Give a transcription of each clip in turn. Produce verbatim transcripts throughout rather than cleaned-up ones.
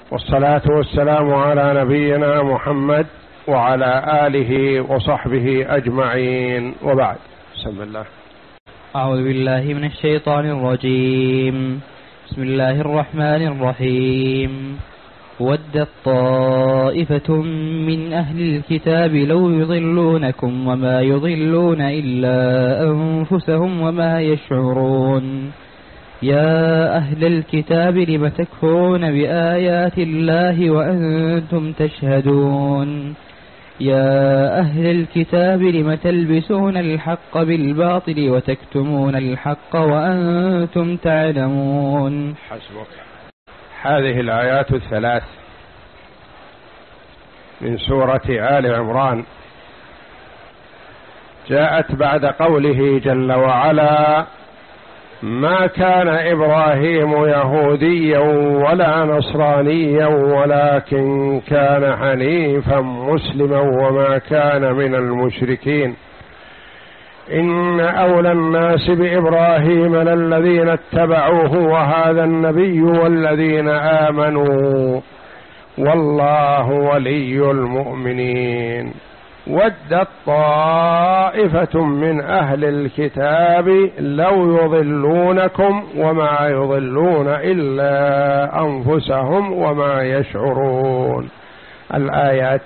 والصلاة والسلام على نبينا محمد وعلى آله وصحبه أجمعين، وبعد. بسم الله. أعوذ بالله من الشيطان الرجيم. بسم الله الرحمن الرحيم. ودت طائفة من أهل الكتاب لو يضلونكم وما يضلون إلا أنفسهم وما يشعرون. يا أهل الكتاب لم تكفرون بآيات الله وأنتم تشهدون. يا أهل الكتاب لم تلبسون الحق بالباطل وتكتمون الحق وأنتم تعلمون. حسبك. هذه الآيات الثلاث من سورة آل عمران جاءت بعد قوله جل وعلا: ما كان إبراهيم يهوديا ولا نصرانيا ولكن كان حنيفا مسلما وما كان من المشركين إن أولى الناس بإبراهيم للذين اتبعوه وهذا النبي والذين آمنوا والله ولي المؤمنين. ودت طائفة من أهل الكتاب لو يضلونكم وما يضلون إلا أنفسهم وما يشعرون. الآيات.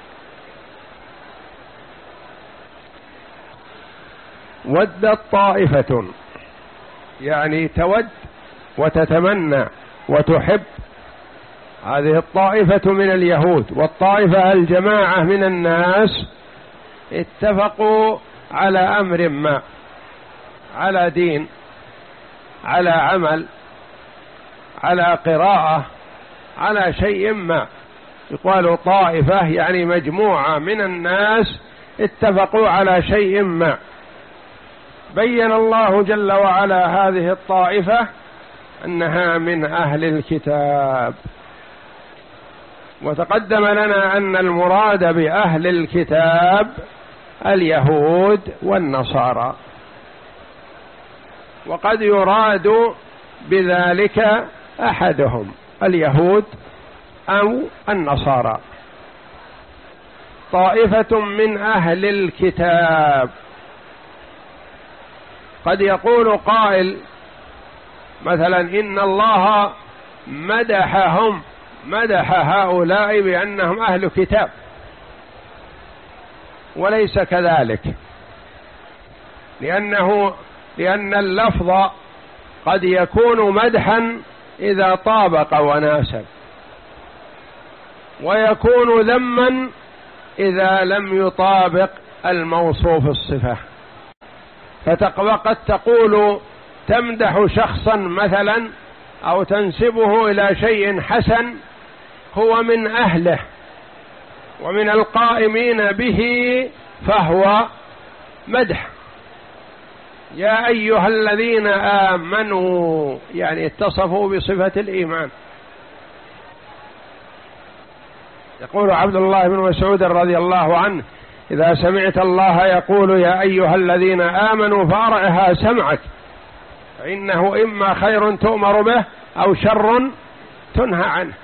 ودت طائفة يعني تود وتتمنى وتحب. هذه الطائفة من اليهود، والطائفة الجماعة من الناس اتفقوا على أمر ما، على دين، على عمل، على قراءة، على شيء ما. يقال طائفة يعني مجموعة من الناس اتفقوا على شيء ما. بين الله جل وعلا هذه الطائفة أنها من أهل الكتاب، وتقدم لنا أن المراد بأهل الكتاب اليهود والنصارى، وقد يراد بذلك أحدهم اليهود أو النصارى. طائفة من أهل الكتاب. قد يقول قائل مثلا إن الله مدحهم، مدح هؤلاء بأنهم أهل كتاب، وليس كذلك، لأنه لأن اللفظ قد يكون مدحا إذا طابق وناسب، ويكون ذما إذا لم يطابق الموصوف الصفة. فقد تقول تمدح شخصا مثلا أو تنسبه إلى شيء حسن هو من أهله ومن القائمين به، فهو مدح. يا أيها الذين آمنوا يعني اتصفوا بصفة الإيمان. يقول عبد الله بن مسعود رضي الله عنه: إذا سمعت الله يقول يا أيها الذين آمنوا فأرعها سمعك، فإنه إما خير تؤمر به أو شر تنهى عنه.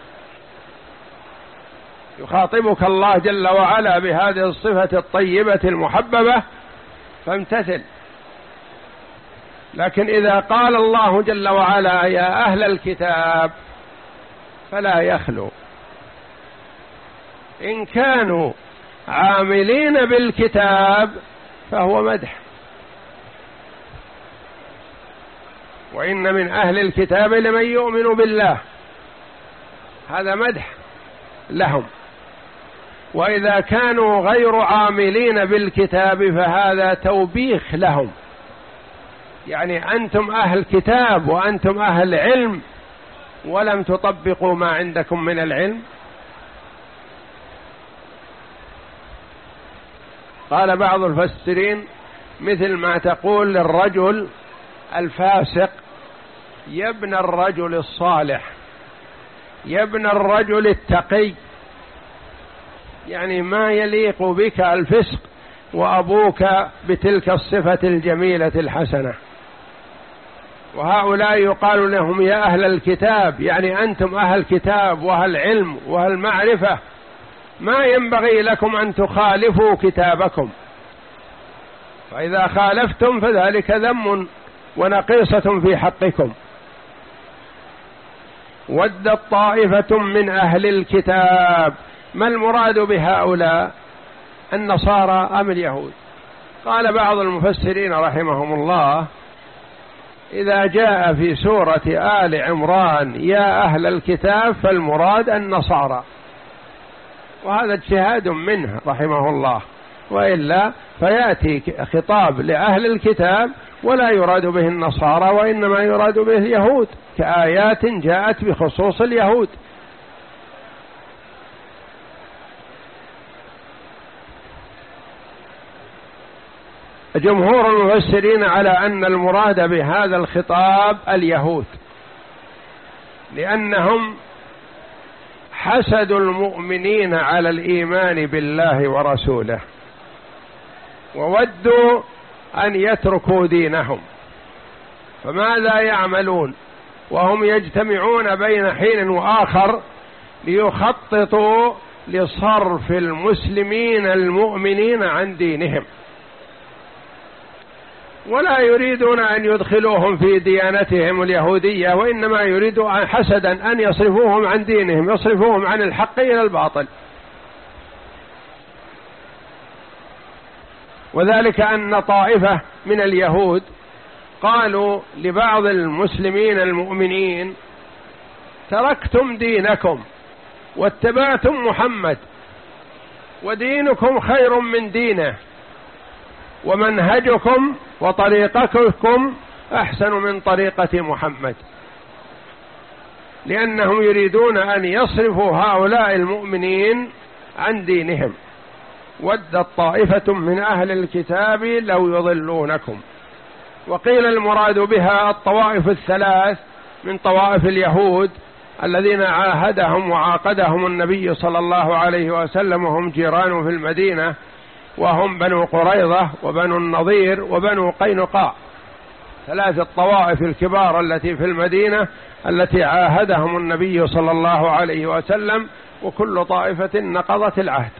يخاطبك الله جل وعلا بهذه الصفة الطيبة المحببة فامتثل. لكن إذا قال الله جل وعلا يا أهل الكتاب فلا يخلو، إن كانوا عاملين بالكتاب فهو مدح. وإن من أهل الكتاب لمن يؤمن بالله، هذا مدح لهم. وإذا كانوا غير عاملين بالكتاب فهذا توبيخ لهم، يعني أنتم أهل كتاب وأنتم أهل علم ولم تطبقوا ما عندكم من العلم. قال بعض المفسرين مثل ما تقول للرجل الفاسق يا ابن الرجل الصالح، يا ابن الرجل التقي، يعني ما يليق بك الفسق وأبوك بتلك الصفة الجميلة الحسنة. وهؤلاء يقال لهم يا أهل الكتاب، يعني أنتم أهل كتاب وأهل علم وأهل معرفة، ما ينبغي لكم أن تخالفوا كتابكم، فإذا خالفتم فذلك ذم ونقيصة في حقكم. ودت طائفة من أهل الكتاب، ما المراد بهؤلاء؟ النصارى أم اليهود؟ قال بعض المفسرين رحمهم الله إذا جاء في سورة آل عمران يا أهل الكتاب فالمراد النصارى، وهذا اجتهاد منه رحمه الله، وإلا فيأتي خطاب لأهل الكتاب ولا يراد به النصارى وإنما يراد به اليهود، كآيات جاءت بخصوص اليهود. جمهور المفسرين على أن المراد بهذا الخطاب اليهود، لأنهم حسدوا المؤمنين على الإيمان بالله ورسوله، وودوا أن يتركوا دينهم، فماذا يعملون وهم يجتمعون بين حين وآخر ليخططوا لصرف المسلمين المؤمنين عن دينهم، ولا يريدون أن يدخلوهم في ديانتهم اليهودية، وإنما يريدون حسدا أن يصرفوهم عن دينهم، يصرفوهم عن الحق إلى الباطل. وذلك أن طائفة من اليهود قالوا لبعض المسلمين المؤمنين تركتم دينكم واتبعتم محمد، ودينكم خير من دينه، ومنهجكم وطريقتكم أحسن من طريقة محمد، لأنهم يريدون أن يصرفوا هؤلاء المؤمنين عن دينهم. ودت طائفة من أهل الكتاب لو يضلونكم. وقيل المراد بها الطوائف الثلاث من طوائف اليهود الذين عاهدهم وعاقدهم النبي صلى الله عليه وسلم، وهم جيران في المدينة، وهم بنو قريظة وبنو النضير وبنو قينقاع، ثلاث الطوائف الكبار التي في المدينة التي عاهدهم النبي صلى الله عليه وسلم، وكل طائفة نقضت العهد.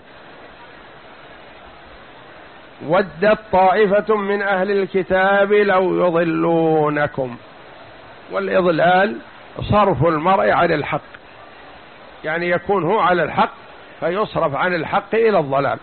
ودت طائفة من أهل الكتاب لو يضلونكم، والإضلال صرف المرء عن الحق، يعني يكون هو على الحق فيصرف عن الحق إلى الضلال.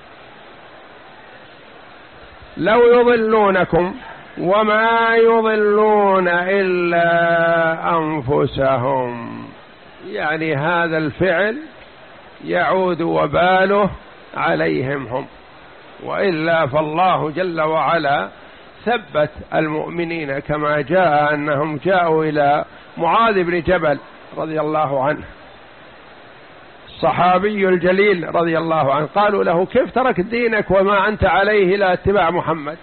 لو يضلونكم وما يضلون إلا أنفسهم، يعني هذا الفعل يعود وباله عليهم هم، وإلا فالله جل وعلا ثبت المؤمنين كما جاء أنهم جاءوا إلى معاذ بن جبل رضي الله عنه الصحابي الجليل رضي الله عنه، قالوا له كيف ترك دينك وما أنت عليه إلى اتباع محمد؟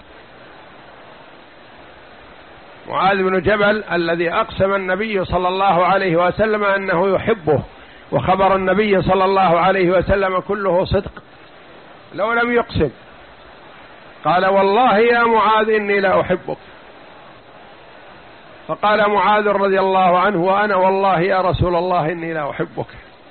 معاذ بن جبل الذي أقسم النبي صلى الله عليه وسلم أنه يحبه، وخبر النبي صلى الله عليه وسلم كله صدق لو لم يقسم، قال والله يا معاذ إني لا أحبك، فقال معاذ رضي الله عنه وأنا والله يا رسول الله إني لا أحبك.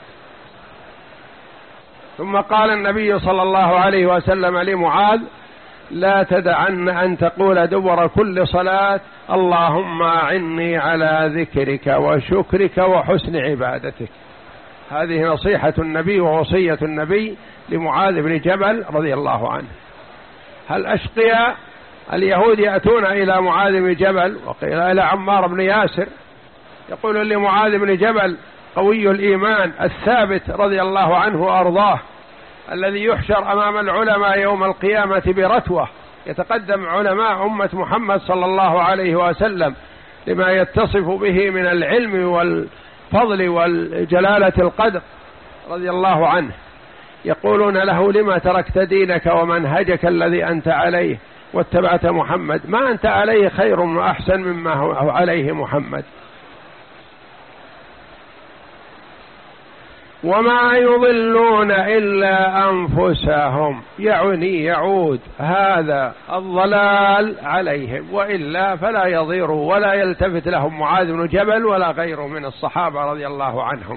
ثم قال النبي صلى الله عليه وسلم لمعاذ لا تدعن أن تقول دبر كل صلاة اللهم أعني على ذكرك وشكرك وحسن عبادتك. هذه نصيحة النبي ووصية النبي لمعاذ بن جبل رضي الله عنه. هل أشقياء اليهود يأتون إلى معاذ بن جبل، وقيل إلى عمار بن ياسر، يقول لمعاذ بن جبل قوي الإيمان الثابت رضي الله عنه وأرضاه، الذي يحشر أمام العلماء يوم القيامة برتوة، يتقدم علماء أمة محمد صلى الله عليه وسلم لما يتصف به من العلم والفضل والجلالة القدر رضي الله عنه، يقولون له لما تركت دينك ومنهجك الذي أنت عليه واتبعت محمد؟ ما أنت عليه خير وأحسن مما هو عليه محمد. وما يضلون إلا أنفسهم، يعني يعود هذا الضلال عليهم، وإلا فلا يضيروا ولا يلتفت لهم معاذ بن جبل ولا غيره من الصحابة رضي الله عنهم.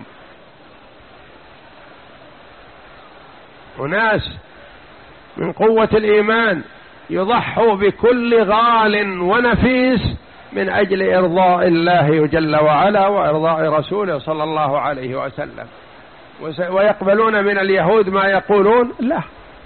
وناس من قوة الإيمان يضحوا بكل غال ونفيس من أجل إرضاء الله جل وعلا وإرضاء رسوله صلى الله عليه وسلم، ويقبلون من اليهود ما يقولون لا.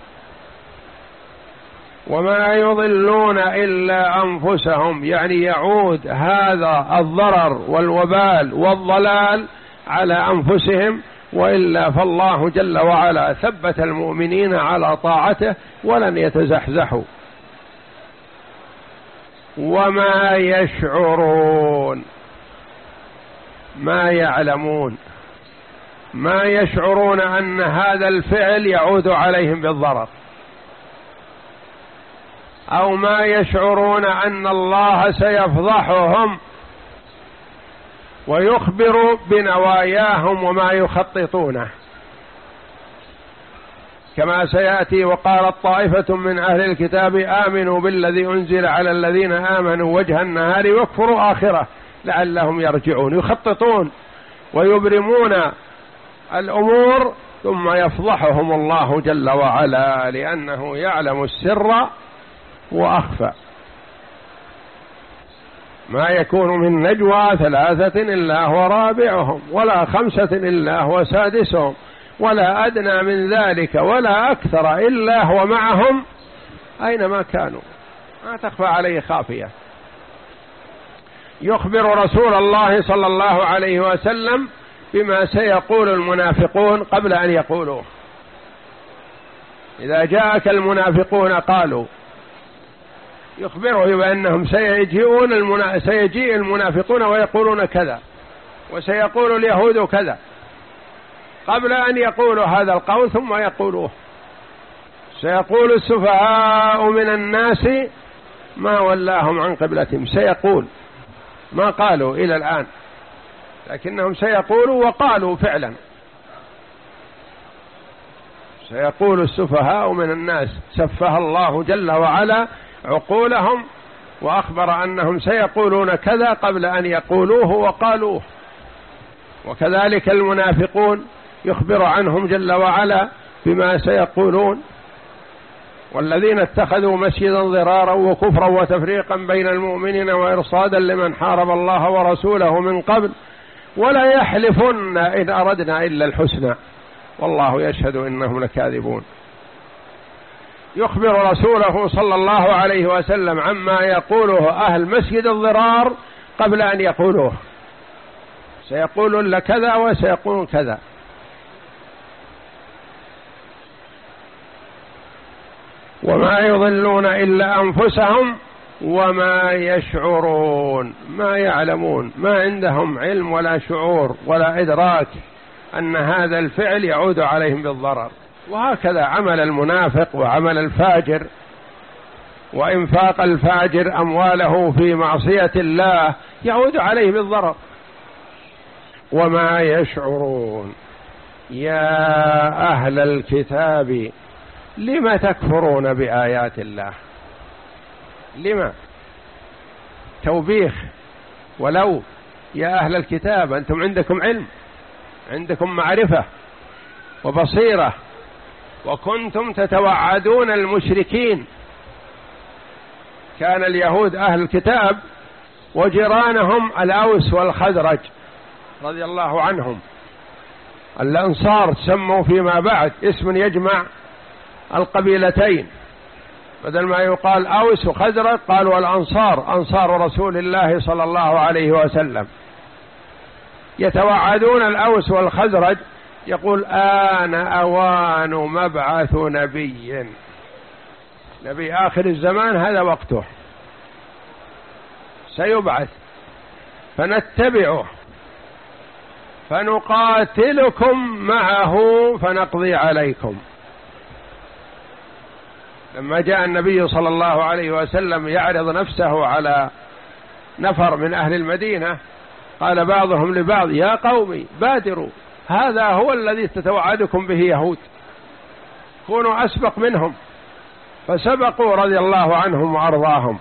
وما يضلون إلا أنفسهم، يعني يعود هذا الضرر والوبال والضلال على أنفسهم، وإلا فالله جل وعلا ثبت المؤمنين على طاعته ولن يتزحزحوا. وما يشعرون، ما يعلمون، ما يشعرون أن هذا الفعل يعود عليهم بالضرر، أو ما يشعرون أن الله سيفضحهم ويخبر بنواياهم وما يخططونه، كما سيأتي: وقالت طائفة من أهل الكتاب آمنوا بالذي أنزل على الذين آمنوا وجه النهار واكفروا آخره لعلهم يرجعون. يخططون ويبرمون الأمور ثم يفضحهم الله جل وعلا، لأنه يعلم السر وأخفى. ما يكون من نجوى ثلاثة إلا هو رابعهم، ولا خمسة إلا هو سادسهم، ولا أدنى من ذلك ولا أكثر إلا هو معهم أينما كانوا، ما تخفى عليه خافية. يخبر رسول الله صلى الله عليه وسلم بما سيقول المنافقون قبل أن يقولوه. إذا جاءك المنافقون قالوا، يخبره بأنهم سيجيئون المنا... سيجيء المنافقون ويقولون كذا، وسيقول اليهود كذا، قبل أن يقولوا هذا القول ثم يقولوه. سيقول السفهاء من الناس ما ولاهم عن قبلتهم، سيقول، ما قالوا إلى الآن، لكنهم سيقولوا وقالوا فعلا. سيقول السفهاء من الناس، سفه الله جل وعلا عقولهم وأخبر أنهم سيقولون كذا قبل أن يقولوه وقالوه. وكذلك المنافقون يخبر عنهم جل وعلا بما سيقولون: والذين اتخذوا مسجدا ضرارا وكفرا وتفريقا بين المؤمنين وإرصادا لمن حارب الله ورسوله من قبل ولا يحلفن إن أردنا إلا الحسنى والله يشهد إنهم لكاذبون. يخبر رسوله صلى الله عليه وسلم عما يقوله أهل مسجد الضرار قبل أن يقولوه، سيقولون لكذا وسيقولون كذا. وما يضلون إلا أنفسهم وما يشعرون، ما يعلمون، ما عندهم علم ولا شعور ولا إدراك أن هذا الفعل يعود عليهم بالضرر. وهكذا عمل المنافق وعمل الفاجر، وإنفاق الفاجر أمواله في معصية الله يعود عليه بالضرر. وما يشعرون. يا أهل الكتاب لم تكفرون بآيات الله؟ لما؟ توبيخ. ولو يا أهل الكتاب أنتم عندكم علم، عندكم معرفة وبصيرة، وكنتم تتوعدون المشركين. كان اليهود أهل الكتاب وجيرانهم الأوس والخزرج رضي الله عنهم. الأنصار سموا فيما بعد اسم يجمع القبيلتين، بدل ما يقال أوس وخزرج قالوا الأنصار، أنصار رسول الله صلى الله عليه وسلم. يتوعدون الأوس والخزرج، يقول آن أوان مبعث نبي، نبي آخر الزمان هذا وقته، سيبعث فنتبعه فنقاتلكم معه فنقضي عليكم. لما جاء النبي صلى الله عليه وسلم يعرض نفسه على نفر من أهل المدينة، قال بعضهم لبعض: يا قومي بادروا هذا هو الذي تتوعدكم به يهود، كونوا أسبق منهم، فسبقوا رضي الله عنهم وأرضاهم.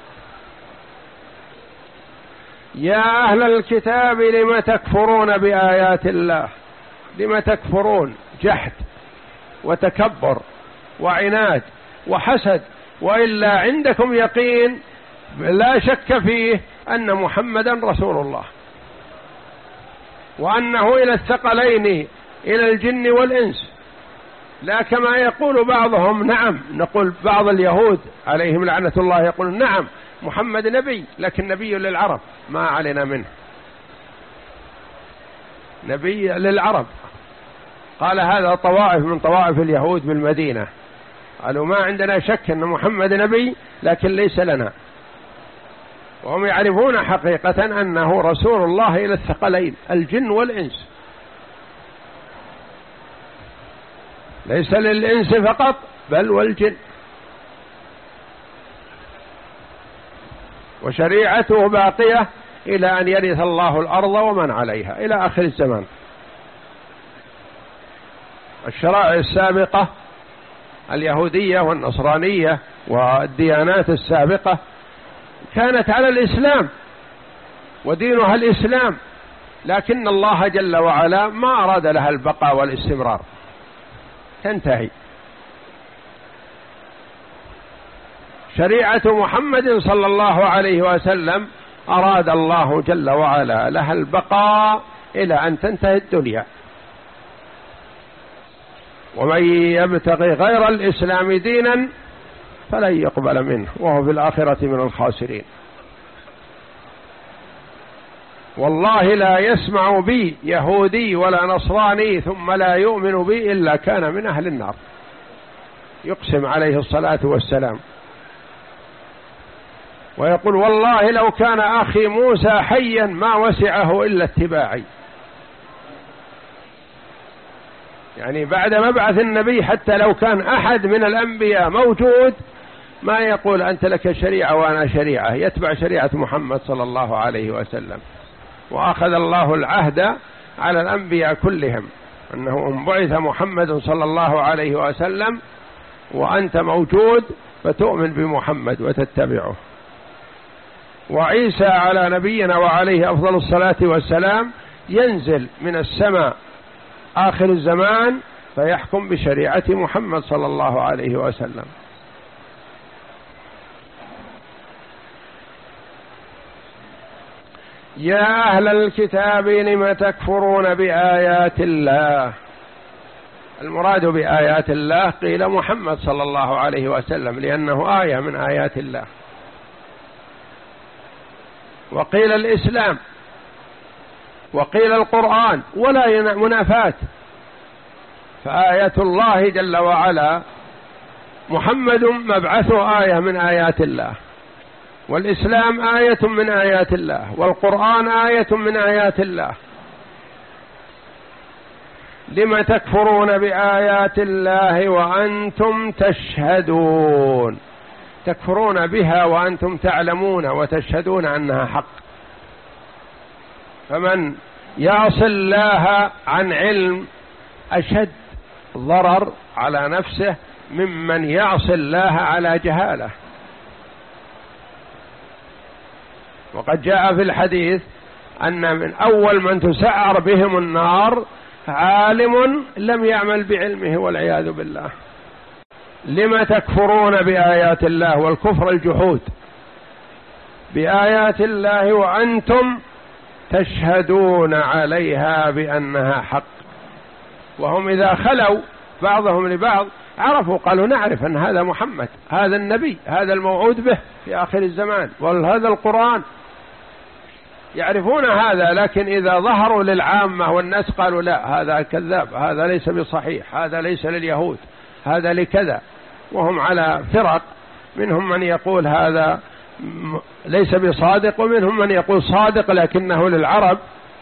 يا أهل الكتاب لم تكفرون بآيات الله، لم تكفرون، جحد وتكبر وعناد وحسد، وإلا عندكم يقين لا شك فيه أن محمدا رسول الله، وأنه إلى الثقلين إلى الجن والإنس، لا كما يقول بعضهم. نعم، نقول بعض اليهود عليهم لعنة الله يقول نعم محمد نبي، لكن نبي للعرب ما علينا منه، نبي للعرب. قال هذا طوائف من طوائف اليهود بالمدينة، قالوا ما عندنا شك أن محمد نبي لكن ليس لنا، وهم يعرفون حقيقة أنه رسول الله إلى الثقلين الجن والإنس، ليس للإنس فقط بل والجن، وشريعته باقية إلى أن يرث الله الأرض ومن عليها إلى آخر الزمان. الشرائع السابقة اليهودية والنصرانية والديانات السابقة كانت على الإسلام ودينها الإسلام، لكن الله جل وعلا ما أراد لها البقاء والاستمرار، تنتهي. شريعة محمد صلى الله عليه وسلم أراد الله جل وعلا لها البقاء إلى أن تنتهي الدنيا. ومن يبتغي غير الإسلام دينا فلن يقبل منه وهو في الآخرة من الخاسرين. والله لا يسمع بي يهودي ولا نصراني ثم لا يؤمن بي إلا كان من أهل النار، يقسم عليه الصلاة والسلام، ويقول والله لو كان أخي موسى حيا ما وسعه إلا اتباعي. يعني بعد مبعث النبي حتى لو كان أحد من الأنبياء موجود ما يقول أنت لك شريعة وأنا شريعة، يتبع شريعة محمد صلى الله عليه وسلم. وأخذ الله العهد على الأنبياء كلهم أنه إن بعث محمد صلى الله عليه وسلم وأنت موجود فتؤمن بمحمد وتتبعه. وعيسى على نبينا وعليه أفضل الصلاة والسلام ينزل من السماء آخر الزمان فيحكم بشريعة محمد صلى الله عليه وسلم. يا أهل الكتاب لم تكفرون بآيات الله. المراد بآيات الله قيل محمد صلى الله عليه وسلم لأنه آية من آيات الله، وقيل الإسلام، وقيل القرآن، ولا منافاة. فآية الله جل وعلا محمد مبعثه آية من آيات الله، والإسلام آية من آيات الله، والقرآن آية من آيات الله. لم تكفرون بآيات الله وأنتم تشهدون، تكفرون بها وأنتم تعلمون وتشهدون أنها حق. فمن يعصي الله عن علم أشد ضرر على نفسه ممن يعصي الله على جهالة. وقد جاء في الحديث أن من أول من تسعر بهم النار عالم لم يعمل بعلمه والعياذ بالله. لم تكفرون بآيات الله، والكفر الجحود بآيات الله وأنتم تشهدون عليها بأنها حق. وهم إذا خلوا بعضهم لبعض عرفوا، قالوا نعرف أن هذا محمد، هذا النبي، هذا الموعود به في آخر الزمان، وهذا القرآن، يعرفون هذا. لكن إذا ظهروا للعامة والناس قالوا لا هذا كذاب، هذا ليس بصحيح، هذا ليس لليهود، هذا لكذا. وهم على فرق، منهم من يقول هذا ليس بصادق، ومنهم من يقول صادق لكنه للعرب.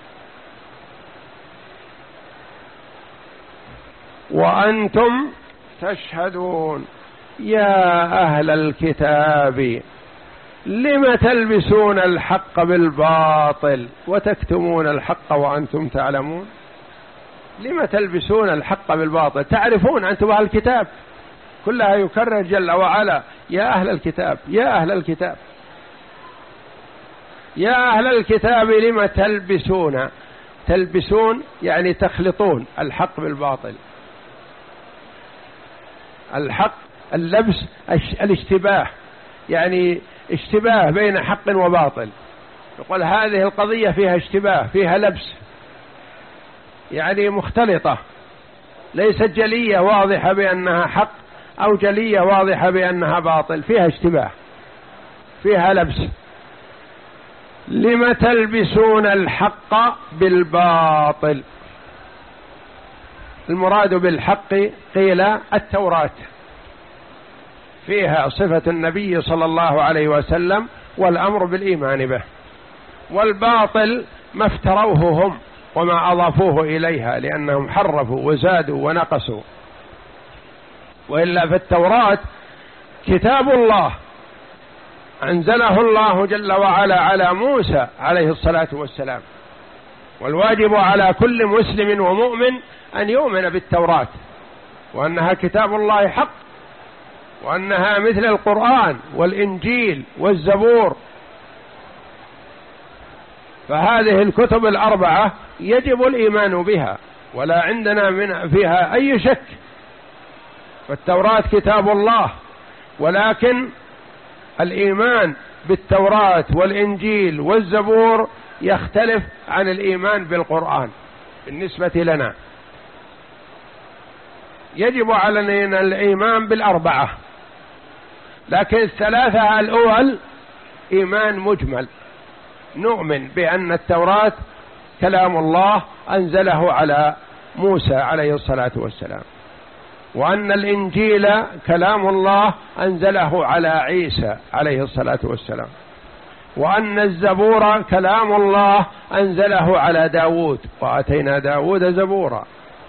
وأنتم تشهدون. يا أهل الكتاب لم تلبسون الحق بالباطل وتكتمون الحق وأنتم تعلمون. لم تلبسون الحق بالباطل؟ تعرفون أنتم أهل الكتاب، كلها يكرر جل وعلا يا أهل الكتاب يا أهل الكتاب يا أهل الكتاب لم تلبسون. تلبسون يعني تخلطون الحق بالباطل. الحق اللبس الاشتباه، يعني اشتباه بين حق وباطل. يقول هذه القضية فيها اشتباه، فيها لبس، يعني مختلطة، ليست جلية واضحة بأنها حق أو جلية واضحة بأنها باطل، فيها اشتباه، فيها لبس. لم تلبسون الحق بالباطل؟ المراد بالحق قيل التوراة، فيها صفة النبي صلى الله عليه وسلم والأمر بالإيمان به، والباطل ما افتروه هم وما أضافوه إليها لأنهم حرفوا وزادوا ونقصوا. وإلا في التوراة كتاب الله أنزله الله جل وعلا على موسى عليه الصلاة والسلام، والواجب على كل مسلم ومؤمن أن يؤمن بالتوراة وأنها كتاب الله حق، وأنها مثل القرآن والإنجيل والزبور. فهذه الكتب الأربعة يجب الإيمان بها ولا عندنا من فيها أي شك. فالتوراة كتاب الله، ولكن الإيمان بالتوراة والإنجيل والزبور يختلف عن الإيمان بالقرآن بالنسبة لنا. يجب علينا الإيمان بالأربعة، لكن الثلاثة الأول إيمان مجمل، نؤمن بأن التوراة كلام الله أنزله على موسى عليه الصلاة والسلام، وأن الإنجيل كلام الله أنزله على عيسى عليه الصلاة والسلام، وأن الزبور كلام الله أنزله على داود وآتينا داود زبورا.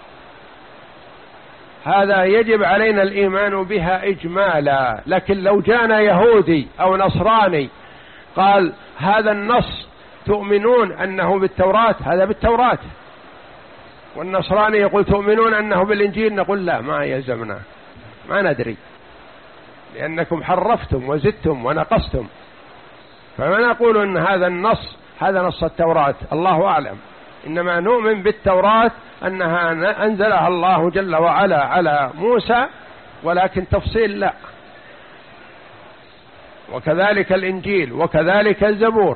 هذا يجب علينا الإيمان بها إجمالا. لكن لو جانا يهودي أو نصراني قال هذا النص تؤمنون أنه بالتوراة، هذا بالتوراة، والنصراني يقول تؤمنون أنه بالإنجيل، نقول لا، ما يلزمنا، ما ندري، لأنكم حرفتم وزدتم ونقصتم، فما نقول أن هذا النص هذا نص التوراة، الله أعلم. إنما نؤمن بالتوراة أنها أنزلها الله جل وعلا على موسى، ولكن تفصيل لا. وكذلك الإنجيل وكذلك الزبور.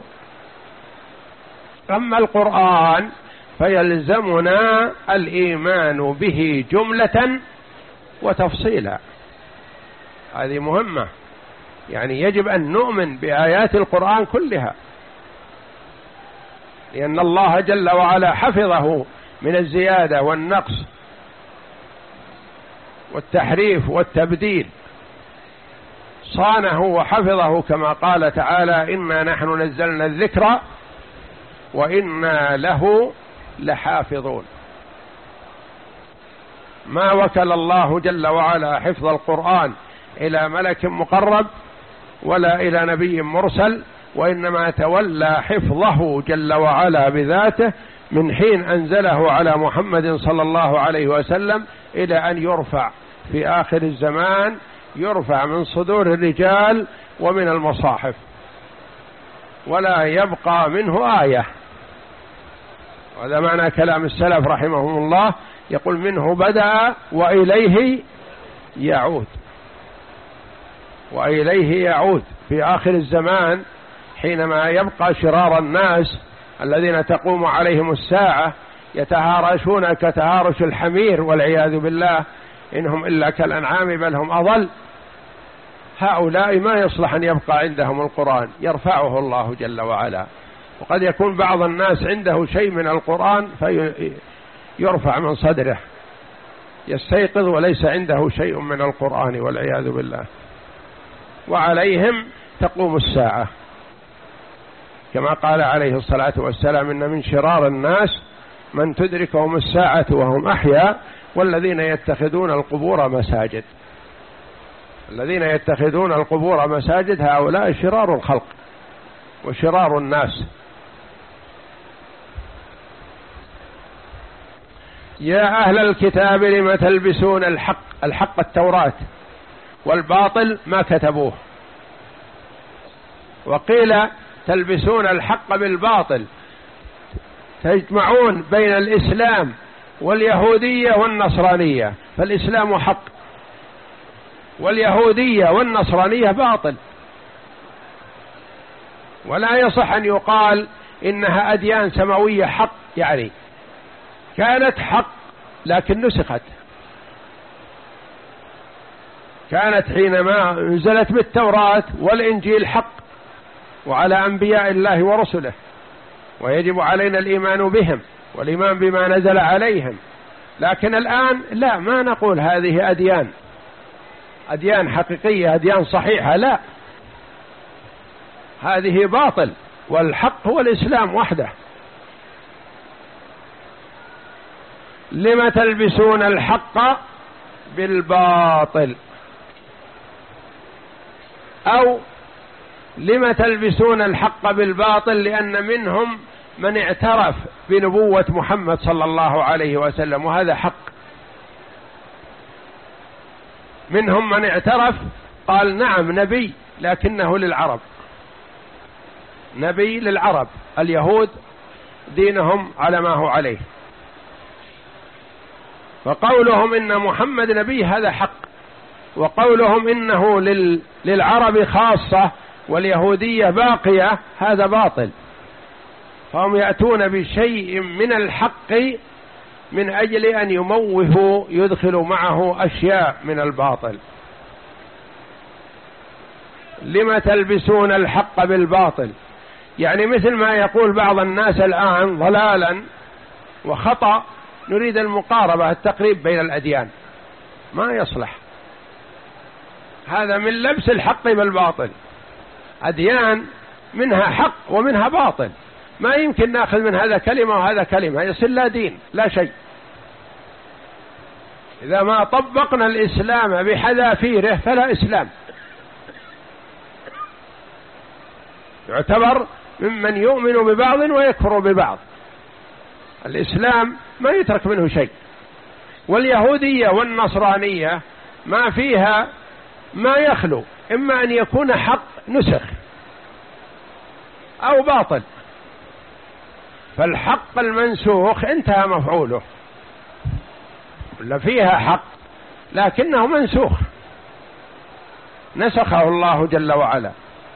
أما القرآن فيلزمنا الإيمان به جملة وتفصيلا، هذه مهمة، يعني يجب أن نؤمن بآيات القرآن كلها، لأن الله جل وعلا حفظه من الزيادة والنقص والتحريف والتبديل، صانه وحفظه كما قال تعالى إنا نحن نزلنا الذكر وإنا له لحافظون. ما وكل الله جل وعلا حفظ القرآن إلى ملك مقرب ولا إلى نبي مرسل، وإنما تولى حفظه جل وعلا بذاته من حين أنزله على محمد صلى الله عليه وسلم إلى أن يرفع في آخر الزمان، يرفع من صدور الرجال ومن المصاحف ولا يبقى منه آية. وهذا معنى كلام السلف رحمهم الله، يقول منه بدأ وإليه يعود، وإليه يعود في آخر الزمان حينما يبقى شرار الناس الذين تقوم عليهم الساعة يتهارشون كتهارش الحمير والعياذ بالله، إنهم إلا كالأنعام بل هم أضل. هؤلاء ما يصلح أن يبقى عندهم القرآن، يرفعه الله جل وعلا. وقد يكون بعض الناس عنده شيء من القرآن فيرفع من صدره، يستيقظ وليس عنده شيء من القرآن والعياذ بالله، وعليهم تقوم الساعة كما قال عليه الصلاة والسلام إن من شرار الناس من تدركهم الساعة وهم أحياء والذين يتخذون القبور مساجد. الذين يتخذون القبور مساجد هؤلاء شرار الخلق وشرار الناس. يا أهل الكتاب لم تلبسون الحق، الحق التوراة، والباطل ما كتبوه. وقيل تلبسون الحق بالباطل، تجمعون بين الإسلام واليهودية والنصرانية، فالإسلام حق واليهودية والنصرانية باطل. ولا يصح أن يقال إنها أديان سماوية حق، يعني كانت حق لكن نسخت. كانت حينما نزلت بالتوراة والإنجيل حق وعلى أنبياء الله ورسله، ويجب علينا الإيمان بهم والإيمان بما نزل عليهم. لكن الآن لا، ما نقول هذه أديان أديان حقيقية، أديان صحيحة، لا، هذه باطل، والحق هو الإسلام وحده. لم تلبسون الحق بالباطل، أو لم تلبسون الحق بالباطل لأن منهم من اعترف بنبوة محمد صلى الله عليه وسلم، وهذا حق. منهم من اعترف قال نعم نبي، لكنه للعرب، نبي للعرب، اليهود دينهم على ما هو عليه. فقولهم إن محمد نبي هذا حق، وقولهم إنه لل... للعرب خاصة واليهودية باقية هذا باطل. فهم يأتون بشيء من الحق من أجل أن يموهوا، يدخلوا معه أشياء من الباطل. لم تلبسون الحق بالباطل، يعني مثل ما يقول بعض الناس الآن ضلالا وخطأ، نريد المقاربة، التقريب بين الأديان، ما يصلح. هذا من لبس الحق بالباطل. أديان منها حق ومنها باطل، ما يمكن نأخذ من هذا كلمة وهذا كلمة، يصير لا دين لا شيء. إذا ما طبقنا الإسلام بحذافيره فلا إسلام، يعتبر ممن يؤمن ببعض ويكفر ببعض. الإسلام ما يترك منه شيء. واليهودية والنصرانية ما فيها ما يخلو إما أن يكون حق نسخ أو باطل، فالحق المنسوخ انتهى مفعوله، ولا فيها حق لكنه منسوخ نسخه الله جل وعلا.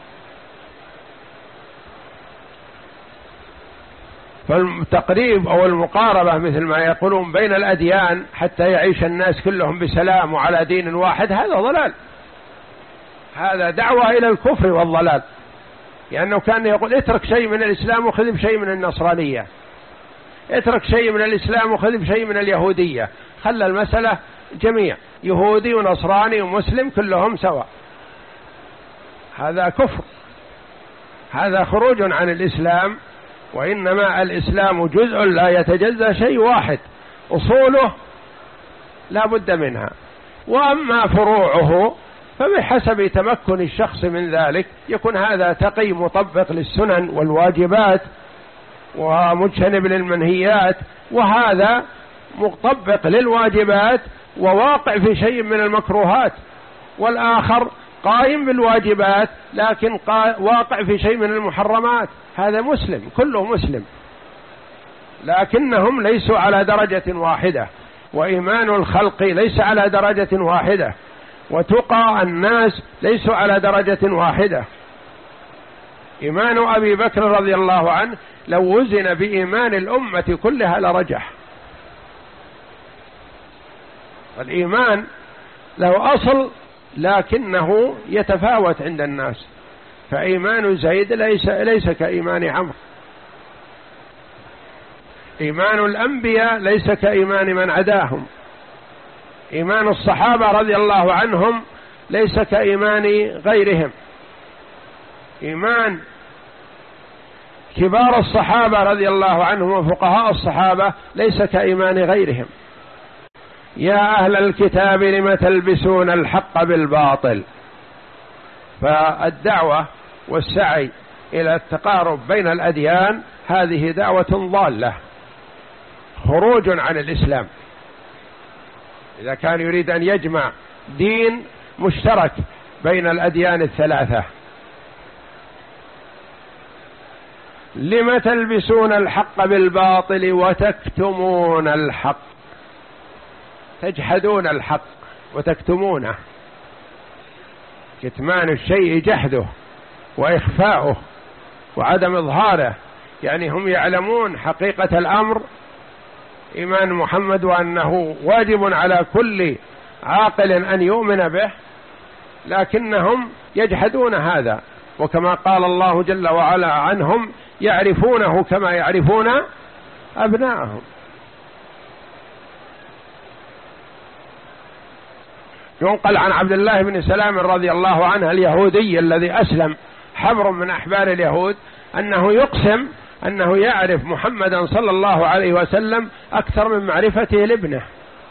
فالتقريب أو المقاربة مثل ما يقولون بين الأديان حتى يعيش الناس كلهم بسلام وعلى دين واحد، هذا ضلال، هذا دعوة إلى الكفر والضلال. لأنه كان يقول اترك شيء من الإسلام وخذ بشيء من النصرانية، اترك شيء من الإسلام وخذ بشيء من اليهودية، خلى المسألة جميع يهودي ونصراني ومسلم كلهم سواء. هذا كفر، هذا خروج عن الإسلام. وإنما الإسلام جزء لا يتجزأ، شيء واحد أصوله لا بد منها، وأما فروعه فبحسب تمكن الشخص من ذلك يكون هذا تقي مطبق للسنن والواجبات ومجتنب للمنهيات، وهذا مطبق للواجبات وواقع في شيء من المكروهات، والآخر قائم بالواجبات لكن واقع في شيء من المحرمات. هذا مسلم، كله مسلم، لكنهم ليسوا على درجة واحدة، وإيمان الخلق ليس على درجة واحدة، وتقى الناس ليسوا على درجة واحدة. إيمان أبي بكر رضي الله عنه لو وزن بإيمان الأمة كلها لرجح. الإيمان له أصل لكنه يتفاوت عند الناس، فإيمان زيد ليس, ليس كإيمان عمرو، إيمان الأنبياء ليس كإيمان من عداهم، إيمان الصحابة رضي الله عنهم ليس كإيمان غيرهم، إيمان كبار الصحابة رضي الله عنهم وفقهاء الصحابة ليس كإيمان غيرهم. يا أهل الكتاب لم تلبسون الحق بالباطل. فالدعوة والسعي إلى التقارب بين الأديان هذه دعوة ضالة، خروج عن الإسلام. إذا كان يريد أن يجمع دين مشترك بين الأديان الثلاثة. لم تلبسون الحق بالباطل وتكتمون الحق، تجحدون الحق وتكتمونه. كتمان الشيء جحده وإخفاؤه وعدم إظهاره، يعني هم يعلمون حقيقة الأمر إيمان محمد وأنه واجب على كل عاقل أن يؤمن به، لكنهم يجحدون هذا. وكما قال الله جل وعلا عنهم يعرفونه كما يعرفون أبناءهم. ينقل عن عبد الله بن سلام رضي الله عنه اليهودي الذي أسلم، حبر من أحبار اليهود، أنه يقسم أنه يعرف محمدا صلى الله عليه وسلم أكثر من معرفته لابنه.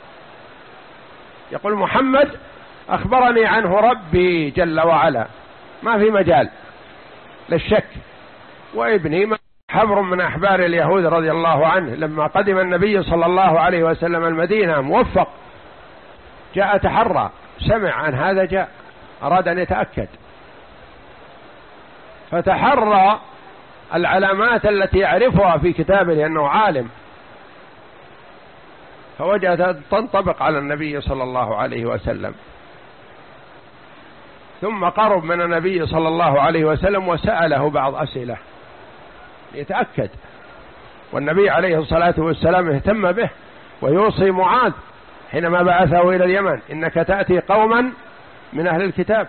يقول محمد أخبرني عنه ربي جل وعلا، ما في مجال للشك. وابني حبر من أحبار اليهود رضي الله عنه لما قدم النبي صلى الله عليه وسلم المدينة موفق، جاء تحرى، سمع عن هذا جاء أراد أن يتأكد، فتحرى العلامات التي يعرفها في كتابه لأنه عالم، فوجدت تنطبق على النبي صلى الله عليه وسلم. ثم قرب من النبي صلى الله عليه وسلم وسأله بعض أسئلة ليتأكد، والنبي عليه الصلاة والسلام اهتم به ويوصي معاذ حينما بعثه إلى اليمن: إنك تأتي قوما من أهل الكتاب،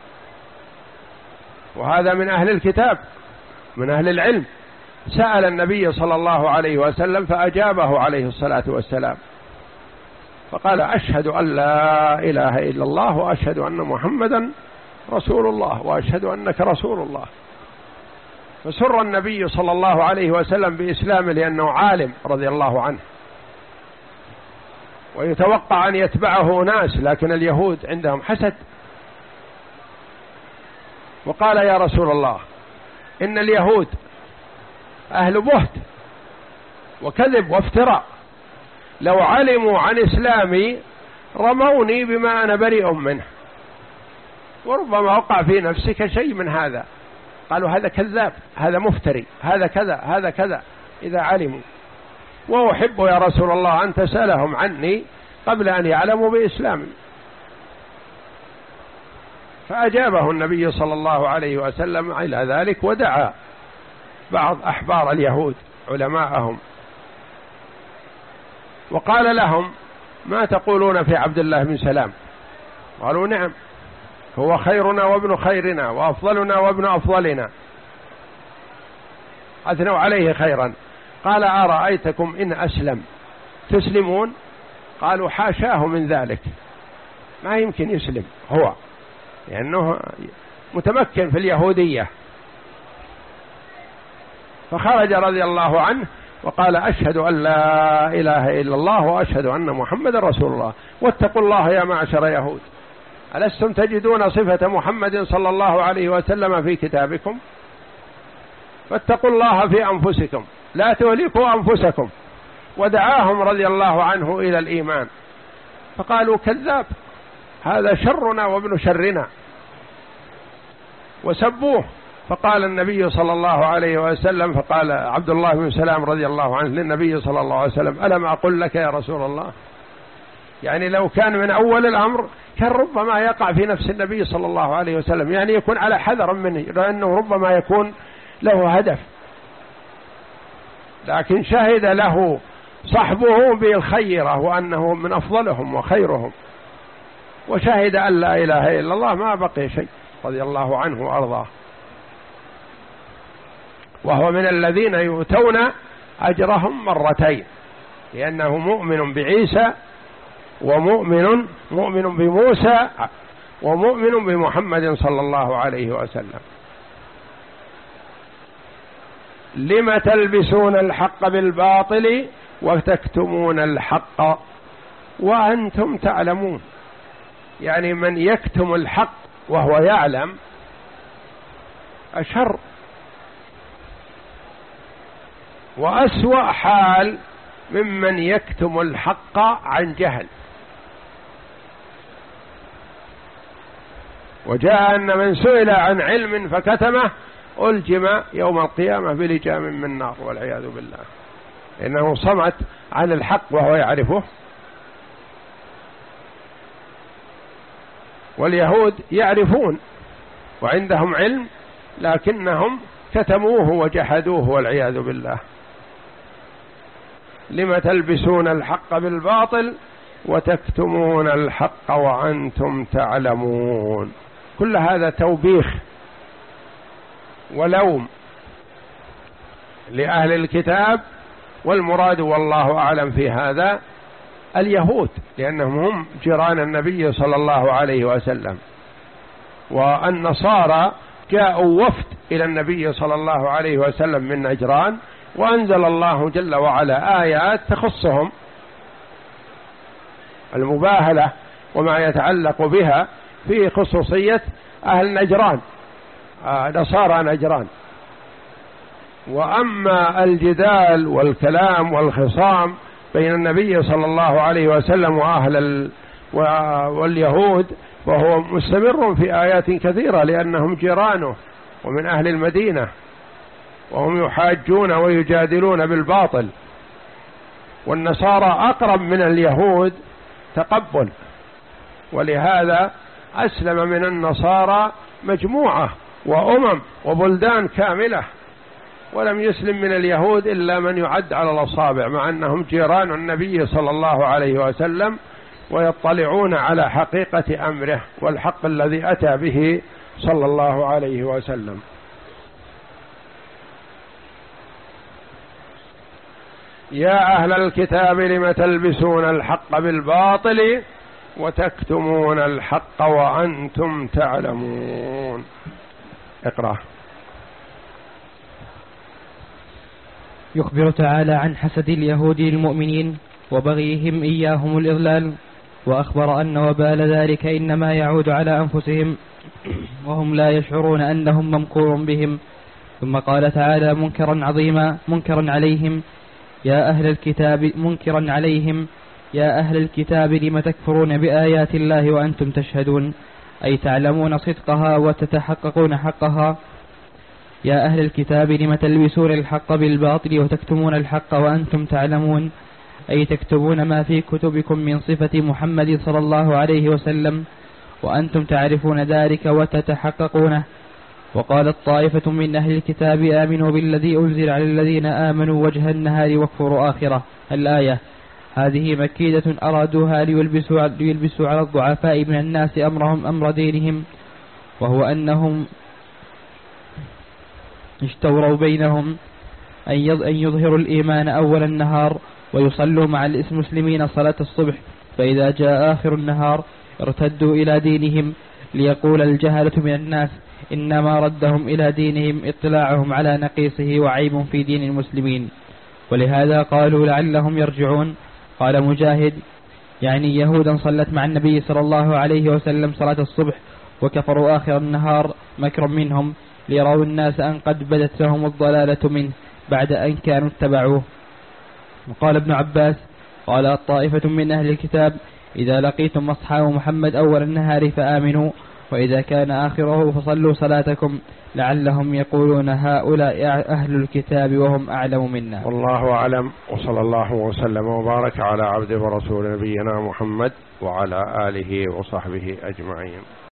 وهذا من أهل الكتاب من أهل العلم. سأل النبي صلى الله عليه وسلم فأجابه عليه الصلاة والسلام، فقال: أشهد أن لا إله إلا الله وأشهد أن محمدا رسول الله وأشهد أنك رسول الله. فسر النبي صلى الله عليه وسلم بإسلامه لأنه عالم رضي الله عنه، ويتوقع أن يتبعه ناس، لكن اليهود عندهم حسد. وقال: يا رسول الله، إن اليهود أهل بهت وكذب وافتراء، لو علموا عن إسلامي رموني بما أنا بريء منه، وربما وقع في نفسك شيء من هذا. قالوا: هذا كذاب، هذا مفتري، هذا كذا، هذا كذا، إذا علموا. وأحب يا رسول الله أن تسألهم عني قبل أن يعلموا بإسلامي. فأجابه النبي صلى الله عليه وسلم إلى ذلك، ودعا بعض أحبار اليهود علماءهم وقال لهم: ما تقولون في عبد الله بن سلام؟ قالوا: نعم، هو خيرنا وابن خيرنا وأفضلنا وابن أفضلنا، أثنوا عليه خيرا. قال: أرأيتكم إن أسلم تسلمون؟ قالوا: حاشاه من ذلك، ما يمكن يسلم هو، لأنه متمكن في اليهودية. فخرج رضي الله عنه وقال: أشهد أن لا إله إلا الله وأشهد أن محمد رسول الله. واتقوا الله يا معشر يهود، ألستم تجدون صفة محمد صلى الله عليه وسلم في كتابكم؟ فاتقوا الله في أنفسكم لا تهلكوا أنفسكم. ودعاهم رضي الله عنه إلى الإيمان، فقالوا: كذاب، هذا شرنا وابن شرنا، وسبوه. فقال النبي صلى الله عليه وسلم، فقال عبد الله بن سلام رضي الله عنه للنبي صلى الله عليه وسلم: ألم أقل لك يا رسول الله؟ يعني لو كان من أول الأمر كان ربما يقع في نفس النبي صلى الله عليه وسلم، يعني يكون على حذر منه، لأنه ربما يكون له هدف. لكن شهد له صحبه بالخيرة وأنه من أفضلهم وخيرهم، وشهد أن لا إله إلا الله، ما بقي شيء رضي الله عنه وأرضاه. وهو من الذين يؤتون أجرهم مرتين، لأنه مؤمن بعيسى ومؤمن مؤمن بموسى ومؤمن بمحمد صلى الله عليه وسلم. لم تلبسون الحق بالباطل وتكتمون الحق وأنتم تعلمون. يعني من يكتم الحق وهو يعلم أشر وأسوأ حال ممن يكتم الحق عن جهل. وجاء أن من سئل عن علم فكتمه ألجم يوم القيامة بلجام من نار والعياذ بالله، إنه صمت عن الحق وهو يعرفه. واليهود يعرفون وعندهم علم لكنهم كتموه وجحدوه والعياذ بالله. لم تلبسون الحق بالباطل وتكتمون الحق وأنتم تعلمون. كل هذا توبيخ ولوم لأهل الكتاب، والمراد والله أعلم في هذا اليهود، لأنهم هم جيران النبي صلى الله عليه وسلم. والنصارى جاءوا وفد إلى النبي صلى الله عليه وسلم من نجران، وأنزل الله جل وعلا آيات تخصهم، المباهلة وما يتعلق بها في خصوصية أهل نجران، آه نصارى نجران. وأما الجدال والكلام والخصام بين النبي صلى الله عليه وسلم وأهل ال... واليهود وهو مستمر في آيات كثيرة، لأنهم جيرانه ومن أهل المدينة، وهم يحاجون ويجادلون بالباطل. والنصارى أقرب من اليهود تقبل، ولهذا أسلم من النصارى مجموعة وأمم وبلدان كاملة، ولم يسلم من اليهود إلا من يعد على الأصابع، مع أنهم جيران النبي صلى الله عليه وسلم ويطلعون على حقيقة أمره والحق الذي أتى به صلى الله عليه وسلم. يا أهل الكتاب لم تلبسون الحق بالباطل وتكتمون الحق وأنتم تعلمون. اقرأ. يخبر تعالى عن حسد اليهود للمؤمنين وبغيهم إياهم الإضلال، وأخبر أن وبال ذلك إنما يعود على أنفسهم وهم لا يشعرون أنهم ممكور بهم. ثم قال تعالى منكرا عظيما منكرا عليهم يا أهل الكتاب منكرا عليهم يا أهل الكتاب لم تكفرون بآيات الله وأنتم تشهدون، أي تعلمون صدقها وتتحققون حقها. يا أهل الكتاب لم تلبسون الحق بالباطل وتكتمون الحق وأنتم تعلمون، أي تكتبون ما في كتبكم من صفة محمد صلى الله عليه وسلم وأنتم تعرفون ذلك وتتحققونه. وقالت طائفة من أهل الكتاب آمنوا بالذي أنزل على الذين آمنوا وجه النهار واكفروا آخرة. الآية هذه مكيدة أرادوها ليلبسوا, ليلبسوا على الضعفاء من الناس أمرهم أمر دينهم، وهو أنهم اشتوروا بينهم أن يظهروا الإيمان أول النهار ويصلوا مع المسلمين صلاة الصبح، فإذا جاء آخر النهار ارتدوا إلى دينهم، ليقول الجهلة من الناس إنما ردهم إلى دينهم اطلاعهم على نقيصه وعيب في دين المسلمين، ولهذا قالوا لعلهم يرجعون. قال مجاهد يعني يهودا صلت مع النبي صلى الله عليه وسلم صلاة الصبح وكفروا آخر النهار مكر منهم، ليروا الناس أن قد بدت لهم الضلالة منه بعد أن كانوا اتبعوه. وقال ابن عباس قال الطائفة من أهل الكتاب إذا لقيتم أصحاب محمد أول النهار فآمنوا، وإذا كان آخره فصلوا صلاتكم، لعلهم يقولون هؤلاء أهل الكتاب وهم أعلم منا. والله أعلم، وصلى الله وسلم وبارك على عبد ورسول نبينا محمد وعلى آله وصحبه أجمعين.